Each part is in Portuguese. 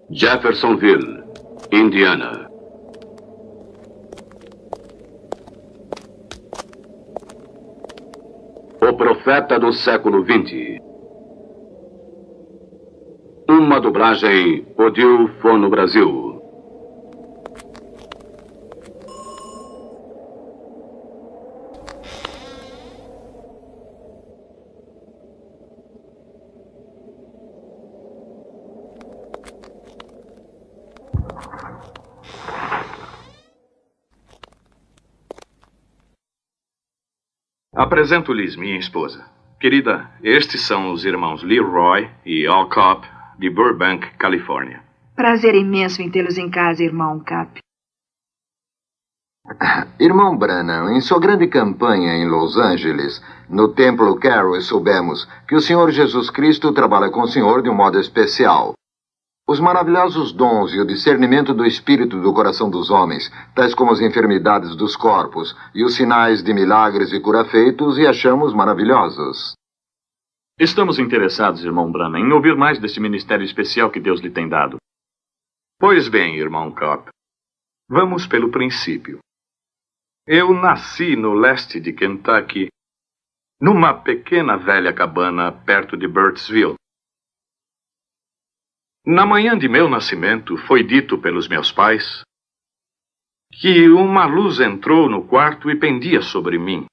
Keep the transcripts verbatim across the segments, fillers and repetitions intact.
Jeffersonville, Indiana. O Profeta do Século vinte. Uma dublagem Odil Fono Brasil. Apresento-lhes minha esposa. Querida, estes são os irmãos Leroy e Al Copp, de Burbank, Califórnia. Prazer imenso em tê-los em casa, irmão Cap. Irmão Branham, em sua grande campanha em Los Angeles, no Templo Carroll, soubemos que o Senhor Jesus Cristo trabalha com o Senhor de um modo especial. Os maravilhosos dons e o discernimento do espírito do coração dos homens, tais como as enfermidades dos corpos e os sinais de milagres e cura feitos, e achamos maravilhosos. Estamos interessados, irmão Branham, em ouvir mais desse ministério especial que Deus lhe tem dado. Pois bem, irmão Copp, vamos pelo princípio. Eu nasci no leste de Kentucky, numa pequena velha cabana perto de Burttsville. Na manhã de meu nascimento, foi dito pelos meus pais que uma luz entrou no quarto e pendia sobre mim.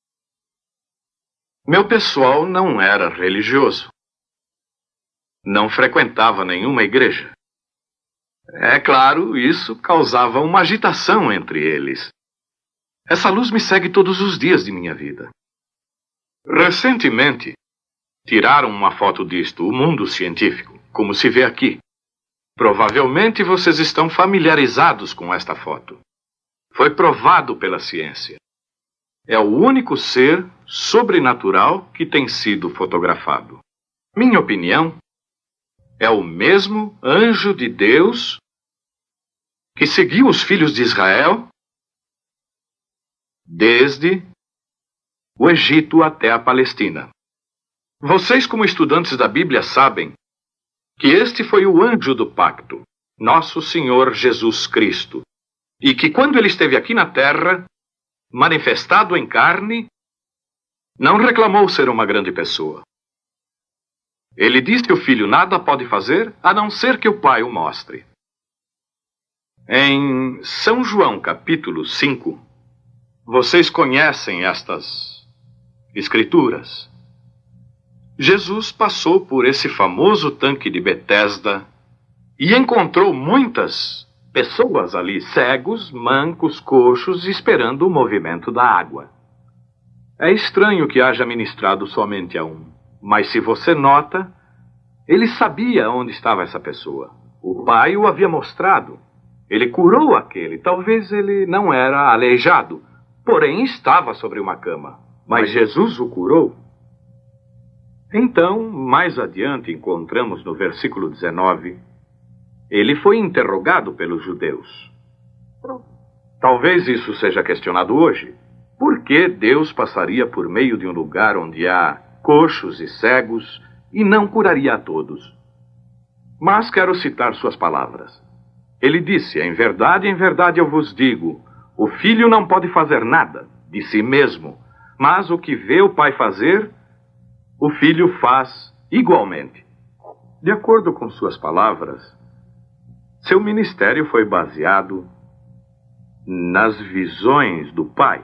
Meu pessoal não era religioso. Não frequentava nenhuma igreja. É claro, isso causava uma agitação entre eles. Essa luz me segue todos os dias de minha vida. Recentemente, tiraram uma foto disto, o mundo científico, como se vê aqui. Provavelmente vocês estão familiarizados com esta foto. Foi provado pela ciência. É o único ser sobrenatural que tem sido fotografado. Minha opinião, é o mesmo anjo de Deus que seguiu os filhos de Israel desde o Egito até a Palestina. Vocês, como estudantes da Bíblia, sabem que este foi o anjo do pacto, nosso Senhor Jesus Cristo, e que quando ele esteve aqui na terra, manifestado em carne, não reclamou ser uma grande pessoa. Ele disse que o filho nada pode fazer, a não ser que o pai o mostre. Em São João, capítulo cinco, vocês conhecem estas escrituras. Jesus passou por esse famoso tanque de Betesda e encontrou muitas pessoas ali, cegos, mancos, coxos, esperando o movimento da água. É estranho que haja ministrado somente a um, mas se você nota, ele sabia onde estava essa pessoa. O pai o havia mostrado. Ele curou aquele. Talvez ele não era aleijado, porém estava sobre uma cama. Mas Jesus o curou. Então, mais adiante, encontramos no versículo dezenove, ele foi interrogado pelos judeus. Talvez isso seja questionado hoje. Por que Deus passaria por meio de um lugar onde há coxos e cegos e não curaria a todos? Mas quero citar suas palavras. Ele disse, em verdade, em verdade eu vos digo, o filho não pode fazer nada de si mesmo, mas o que vê o pai fazer, o filho faz igualmente. De acordo com suas palavras, seu ministério foi baseado nas visões do pai.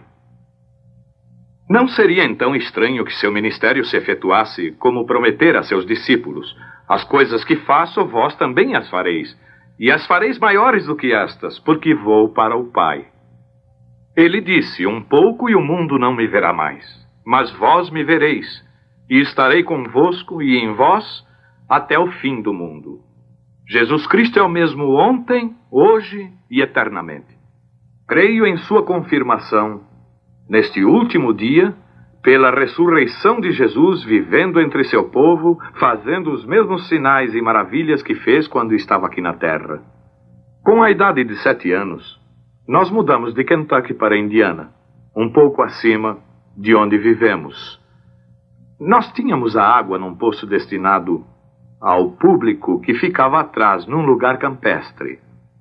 Não seria então estranho que seu ministério se efetuasse como prometer a seus discípulos: as coisas que faço, vós também as fareis, e as fareis maiores do que estas, porque vou para o Pai. Ele disse, um pouco e o mundo não me verá mais, mas vós me vereis, e estarei convosco e em vós até o fim do mundo. Jesus Cristo é o mesmo ontem, hoje e eternamente. Creio em sua confirmação, neste último dia, pela ressurreição de Jesus vivendo entre seu povo, fazendo os mesmos sinais e maravilhas que fez quando estava aqui na terra. Com a idade de sete anos, nós mudamos de Kentucky para Indiana, um pouco acima de onde vivemos. Nós tínhamos a água num poço destinado ao público que ficava atrás, num lugar campestre.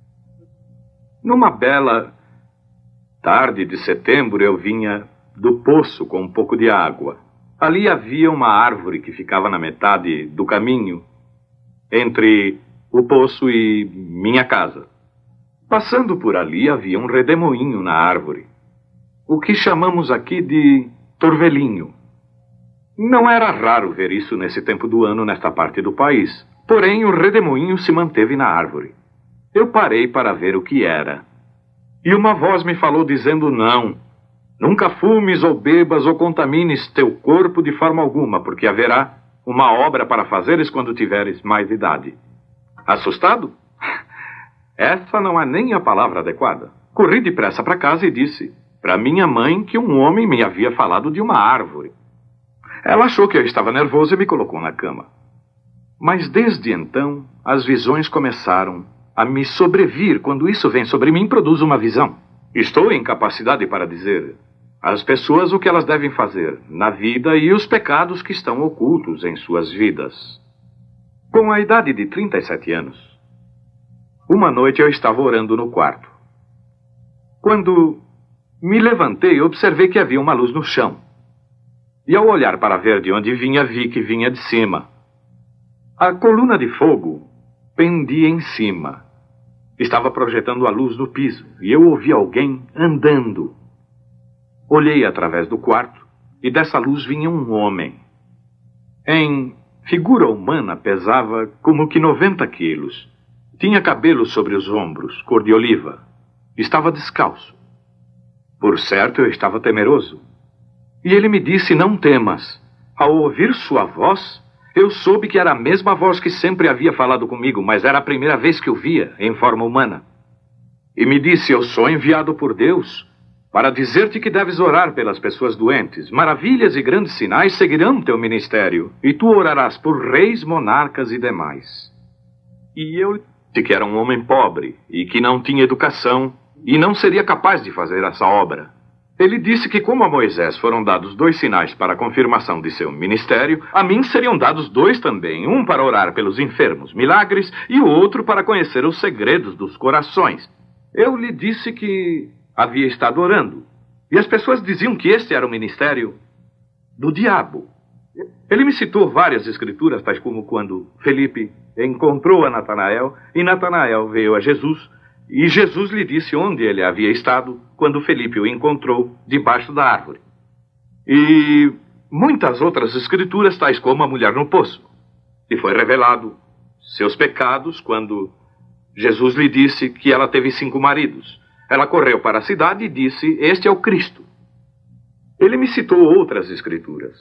Numa bela tarde de setembro, eu vinha do poço com um pouco de água. Ali havia uma árvore que ficava na metade do caminho entre o poço e minha casa. Passando por ali, havia um redemoinho na árvore, o que chamamos aqui de torvelinho. Não era raro ver isso nesse tempo do ano nesta parte do país, porém o redemoinho se manteve na árvore. Eu parei para ver o que era. E uma voz me falou dizendo: não, nunca fumes ou bebas ou contamines teu corpo de forma alguma, porque haverá uma obra para fazeres quando tiveres mais idade. Assustado? Essa não é nem a palavra adequada. Corri depressa para casa e disse para minha mãe que um homem me havia falado de uma árvore. Ela achou que eu estava nervoso e me colocou na cama. Mas desde então, as visões começaram a me sobrevir. Quando isso vem sobre mim, produz uma visão. Estou em capacidade para dizer às pessoas o que elas devem fazer na vida e os pecados que estão ocultos em suas vidas. Com a idade de trinta e sete anos, uma noite eu estava orando no quarto. Quando me levantei, observei que havia uma luz no chão. E ao olhar para ver de onde vinha, vi que vinha de cima. A coluna de fogo pendia em cima. Estava projetando a luz no piso e eu ouvi alguém andando. Olhei através do quarto e dessa luz vinha um homem. Em figura humana pesava como que noventa quilos. Tinha cabelo sobre os ombros, cor de oliva. Estava descalço. Por certo, eu estava temeroso. E ele me disse: não temas. Ao ouvir sua voz, eu soube que era a mesma voz que sempre havia falado comigo, mas era a primeira vez que o via em forma humana. E me disse: eu sou enviado por Deus para dizer-te que deves orar pelas pessoas doentes. Maravilhas e grandes sinais seguirão teu ministério, e tu orarás por reis, monarcas e demais. E eu disse que era um homem pobre e que não tinha educação e não seria capaz de fazer essa obra. Ele disse que, como a Moisés foram dados dois sinais para a confirmação de seu ministério, a mim seriam dados dois também, um para orar pelos enfermos, milagres, e o outro para conhecer os segredos dos corações. Eu lhe disse que havia estado orando, e as pessoas diziam que este era o ministério do diabo. Ele me citou várias escrituras, tais como quando Felipe encontrou a Natanael, e Natanael veio a Jesus, e Jesus lhe disse onde ele havia estado quando Felipe o encontrou debaixo da árvore. E muitas outras escrituras, tais como a mulher no poço. E foi revelado seus pecados quando Jesus lhe disse que ela teve cinco maridos. Ela correu para a cidade e disse: este é o Cristo. Ele me citou outras escrituras.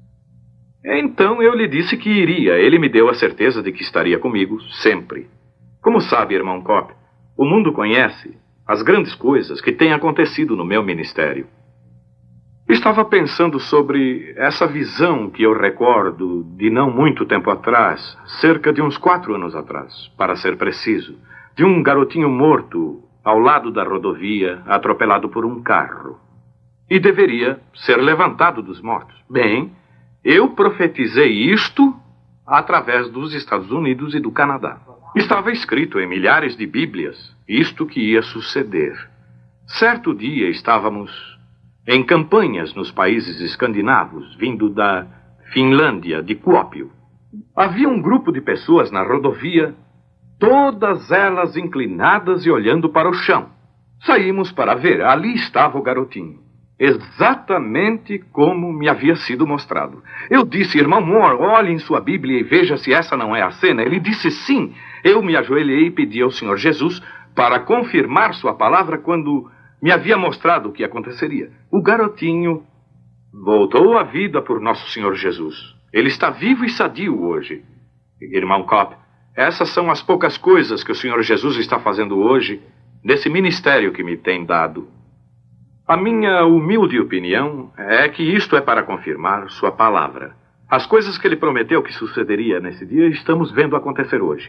Então eu lhe disse que iria. Ele me deu a certeza de que estaria comigo sempre. Como sabe, irmão Kopp, o mundo conhece as grandes coisas que têm acontecido no meu ministério. Estava pensando sobre essa visão que eu recordo de não muito tempo atrás, cerca de uns quatro anos atrás, para ser preciso, de um garotinho morto ao lado da rodovia, atropelado por um carro. E deveria ser levantado dos mortos. Bem, eu profetizei isto através dos Estados Unidos e do Canadá. Estava escrito em milhares de bíblias isto que ia suceder. Certo dia estávamos em campanhas nos países escandinavos, vindo da Finlândia, de Kuopio. Havia um grupo de pessoas na rodovia, todas elas inclinadas e olhando para o chão. Saímos para ver. Ali estava o garotinho, exatamente como me havia sido mostrado. Eu disse: irmão Moore, olhe em sua Bíblia e veja se essa não é a cena. Ele disse sim. Eu me ajoelhei e pedi ao Senhor Jesus para confirmar sua palavra quando me havia mostrado o que aconteceria. O garotinho voltou à vida por nosso Senhor Jesus. Ele está vivo e sadio hoje. Irmão Kopp, essas são as poucas coisas que o Senhor Jesus está fazendo hoje nesse ministério que me tem dado. A minha humilde opinião é que isto é para confirmar sua palavra. As coisas que ele prometeu que sucederia nesse dia, estamos vendo acontecer hoje.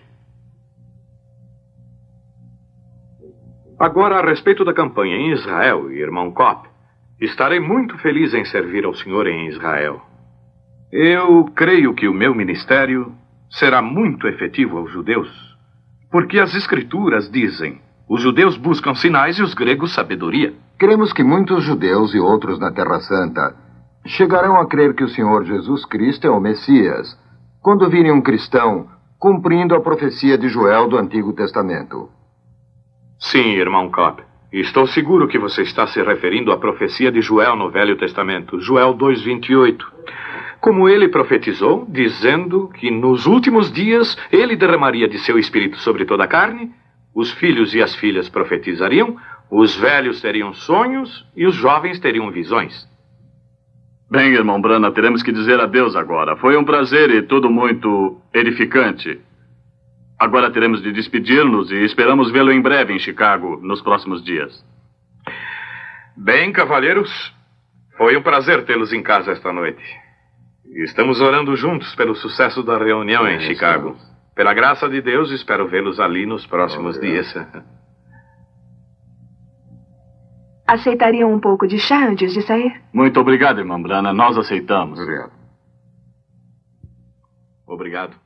Agora, a respeito da campanha em Israel, irmão Kopp, estarei muito feliz em servir ao Senhor em Israel. Eu creio que o meu ministério será muito efetivo aos judeus, porque as Escrituras dizem: os judeus buscam sinais e os gregos sabedoria. Cremos que muitos judeus e outros na Terra Santa chegarão a crer que o Senhor Jesus Cristo é o Messias, quando virem um cristão cumprindo a profecia de Joel do Antigo Testamento. Sim, irmão Cobb. Estou seguro que você está se referindo à profecia de Joel no Velho Testamento, Joel dois, vinte e oito. Como ele profetizou, dizendo que nos últimos dias ele derramaria de seu espírito sobre toda a carne, os filhos e as filhas profetizariam, os velhos teriam sonhos e os jovens teriam visões. Bem, irmão Branham, teremos que dizer adeus agora. Foi um prazer e tudo muito edificante. Agora teremos de despedir-nos e esperamos vê-lo em breve em Chicago, nos próximos dias. Bem, cavalheiros, foi um prazer tê-los em casa esta noite. Estamos orando juntos pelo sucesso da reunião em Chicago. Pela graça de Deus, espero vê-los ali nos próximos dias. Aceitariam um pouco de chá antes de sair? Muito obrigado, irmã Branham. Nós aceitamos. Obrigado. Obrigado.